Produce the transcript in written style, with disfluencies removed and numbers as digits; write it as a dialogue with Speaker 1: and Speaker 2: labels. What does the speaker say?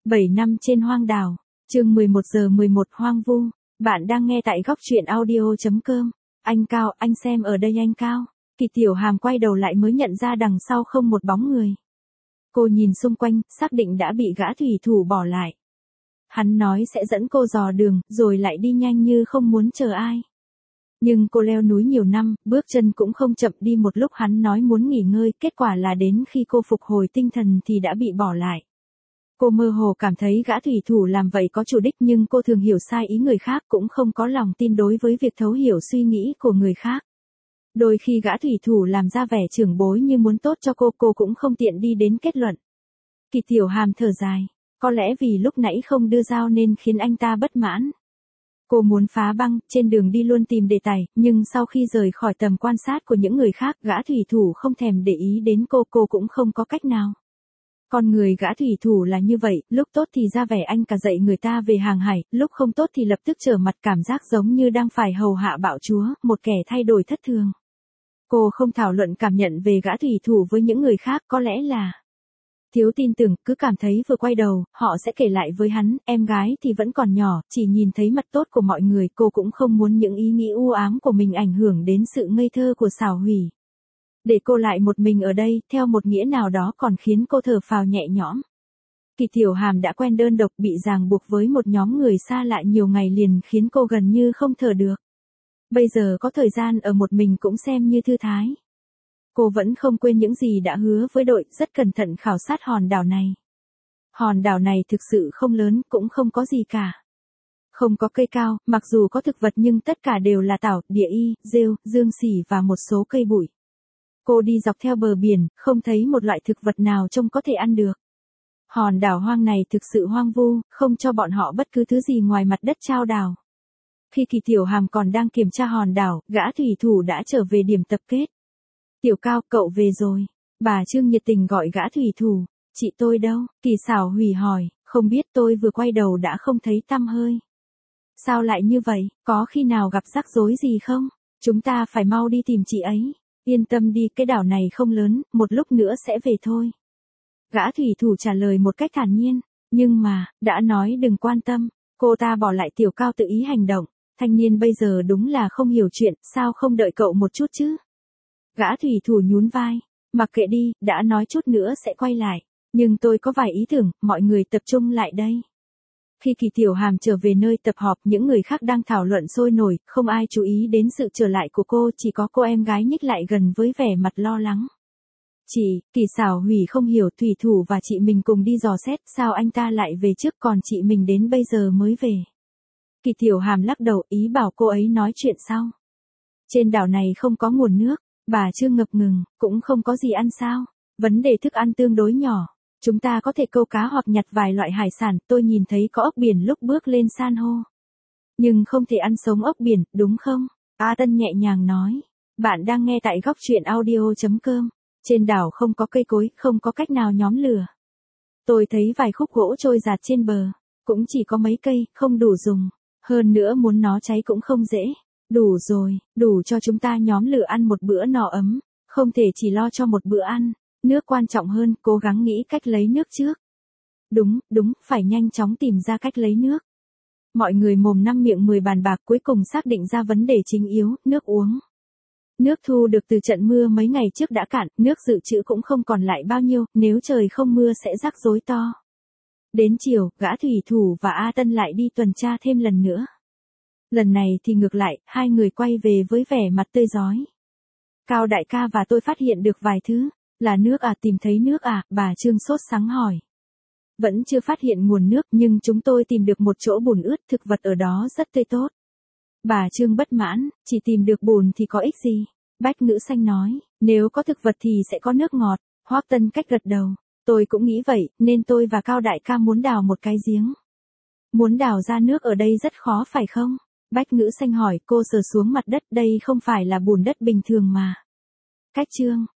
Speaker 1: 7 năm trên hoang đảo. Chương 11:11 hoang vu. Bạn đang nghe tại góc truyện audio.com. Anh Cao, anh xem ở đây anh Cao. Kỳ Tiểu Hàm quay đầu lại mới nhận ra đằng sau không một bóng người. Cô nhìn xung quanh, xác định đã bị gã thủy thủ bỏ lại. Hắn nói sẽ dẫn cô dò đường, rồi lại đi nhanh như không muốn chờ ai. Nhưng cô leo núi nhiều năm, bước chân cũng không chậm đi một lúc hắn nói muốn nghỉ ngơi, kết quả là đến khi cô phục hồi tinh thần thì đã bị bỏ lại. Cô mơ hồ cảm thấy gã thủy thủ làm vậy có chủ đích nhưng cô thường hiểu sai ý người khác cũng không có lòng tin đối với việc thấu hiểu suy nghĩ của người khác. Đôi khi gã thủy thủ làm ra vẻ trưởng bối như muốn tốt cho cô cũng không tiện đi đến kết luận. Kỳ Tiểu Hàm thở dài, có lẽ vì lúc nãy không đưa dao nên khiến anh ta bất mãn. Cô muốn phá băng, trên đường đi luôn tìm đề tài, nhưng sau khi rời khỏi tầm quan sát của những người khác, gã thủy thủ không thèm để ý đến cô cũng không có cách nào. Con người gã thủy thủ là như vậy, lúc tốt thì ra vẻ anh cả dạy người ta về hàng hải, lúc không tốt thì lập tức trở mặt cảm giác giống như đang phải hầu hạ bạo chúa, một kẻ thay đổi thất thường. Cô không thảo luận cảm nhận về gã thủy thủ với những người khác, có lẽ là thiếu tin tưởng, cứ cảm thấy vừa quay đầu, họ sẽ kể lại với hắn, em gái thì vẫn còn nhỏ, chỉ nhìn thấy mặt tốt của mọi người, cô cũng không muốn những ý nghĩ u ám của mình ảnh hưởng đến sự ngây thơ của Xảo Hủy. Để cô lại một mình ở đây, theo một nghĩa nào đó còn khiến cô thở phào nhẹ nhõm. Kỳ Tiểu Hàm đã quen đơn độc, bị ràng buộc với một nhóm người xa lạ nhiều ngày liền khiến cô gần như không thở được. Bây giờ có thời gian ở một mình cũng xem như thư thái. Cô vẫn không quên những gì đã hứa với đội, rất cẩn thận khảo sát hòn đảo này. Hòn đảo này thực sự không lớn, cũng không có gì cả. Không có cây cao, mặc dù có thực vật nhưng tất cả đều là tảo, địa y, rêu, dương xỉ và một số cây bụi. Cô đi dọc theo bờ biển, không thấy một loại thực vật nào trông có thể ăn được. Hòn đảo hoang này thực sự hoang vu, không cho bọn họ bất cứ thứ gì ngoài mặt đất trao đảo. Khi Kỳ Tiểu Hàm còn đang kiểm tra hòn đảo, gã thủy thủ đã trở về điểm tập kết. Tiểu Cao, cậu về rồi. Bà Trương nhiệt tình gọi gã thủy thủ. Chị tôi đâu? Kỳ Xảo Hủy hỏi, không biết, tôi vừa quay đầu đã không thấy tăm hơi. Sao lại như vậy, có khi nào gặp rắc rối gì không? Chúng ta phải mau đi tìm chị ấy. Yên tâm đi, cái đảo này không lớn, một lúc nữa sẽ về thôi. Gã thủy thủ trả lời một cách thản nhiên, nhưng mà, đã nói đừng quan tâm, cô ta bỏ lại Tiểu Cao tự ý hành động, thanh niên bây giờ đúng là không hiểu chuyện, sao không đợi cậu một chút chứ? Gã thủy thủ nhún vai, mặc kệ đi, đã nói chút nữa sẽ quay lại, nhưng tôi có vài ý tưởng, mọi người tập trung lại đây. Khi Kỳ Tiểu Hàm trở về nơi tập họp, những người khác đang thảo luận sôi nổi, không ai chú ý đến sự trở lại của cô, chỉ có cô em gái nhích lại gần với vẻ mặt lo lắng. Chị, Kỳ Xảo Hủy không hiểu, thủy thủ và chị mình cùng đi dò xét, sao anh ta lại về trước còn chị mình đến bây giờ mới về. Kỳ Tiểu Hàm lắc đầu, ý bảo cô ấy nói chuyện sau. Trên đảo này không có nguồn nước, bà Trương ngập ngừng, cũng không có gì ăn sao, vấn đề thức ăn tương đối nhỏ. Chúng ta có thể câu cá hoặc nhặt vài loại hải sản, tôi nhìn thấy có ốc biển lúc bước lên san hô. Nhưng không thể ăn sống ốc biển, đúng không? A Tân nhẹ nhàng nói. Bạn đang nghe tại góc truyện audio.com. Trên đảo không có cây cối, không có cách nào nhóm lửa. Tôi thấy vài khúc gỗ trôi giạt trên bờ. Cũng chỉ có mấy cây, không đủ dùng. Hơn nữa muốn nó cháy cũng không dễ. Đủ rồi, đủ cho chúng ta nhóm lửa ăn một bữa no ấm. Không thể chỉ lo cho một bữa ăn. Nước quan trọng hơn, cố gắng nghĩ cách lấy nước trước. Đúng, phải nhanh chóng tìm ra cách lấy nước. Mọi người mồm năm miệng 10 bàn bạc cuối cùng xác định ra vấn đề chính yếu, nước uống. Nước thu được từ trận mưa mấy ngày trước đã cạn, nước dự trữ cũng không còn lại bao nhiêu, nếu trời không mưa sẽ rắc rối to. Đến chiều, gã thủy thủ và A Tân lại đi tuần tra thêm lần nữa. Lần này thì ngược lại, hai người quay về với vẻ mặt tươi rói. Cao đại ca và tôi phát hiện được vài thứ. Là nước à, tìm thấy nước à, bà Trương sốt sắng hỏi. Vẫn chưa phát hiện nguồn nước nhưng chúng tôi tìm được một chỗ bùn ướt, thực vật ở đó rất tươi tốt. Bà Trương bất mãn, chỉ tìm được bùn thì có ích gì? Bách Ngữ Xanh nói, nếu có thực vật thì sẽ có nước ngọt. Hoắc Tân Cách gật đầu, tôi cũng nghĩ vậy, nên tôi và Cao đại ca muốn đào một cái giếng. Muốn đào ra nước ở đây rất khó phải không? Bách Ngữ Xanh hỏi, cô sờ xuống mặt đất, đây không phải là bùn đất bình thường mà. Cách Trương,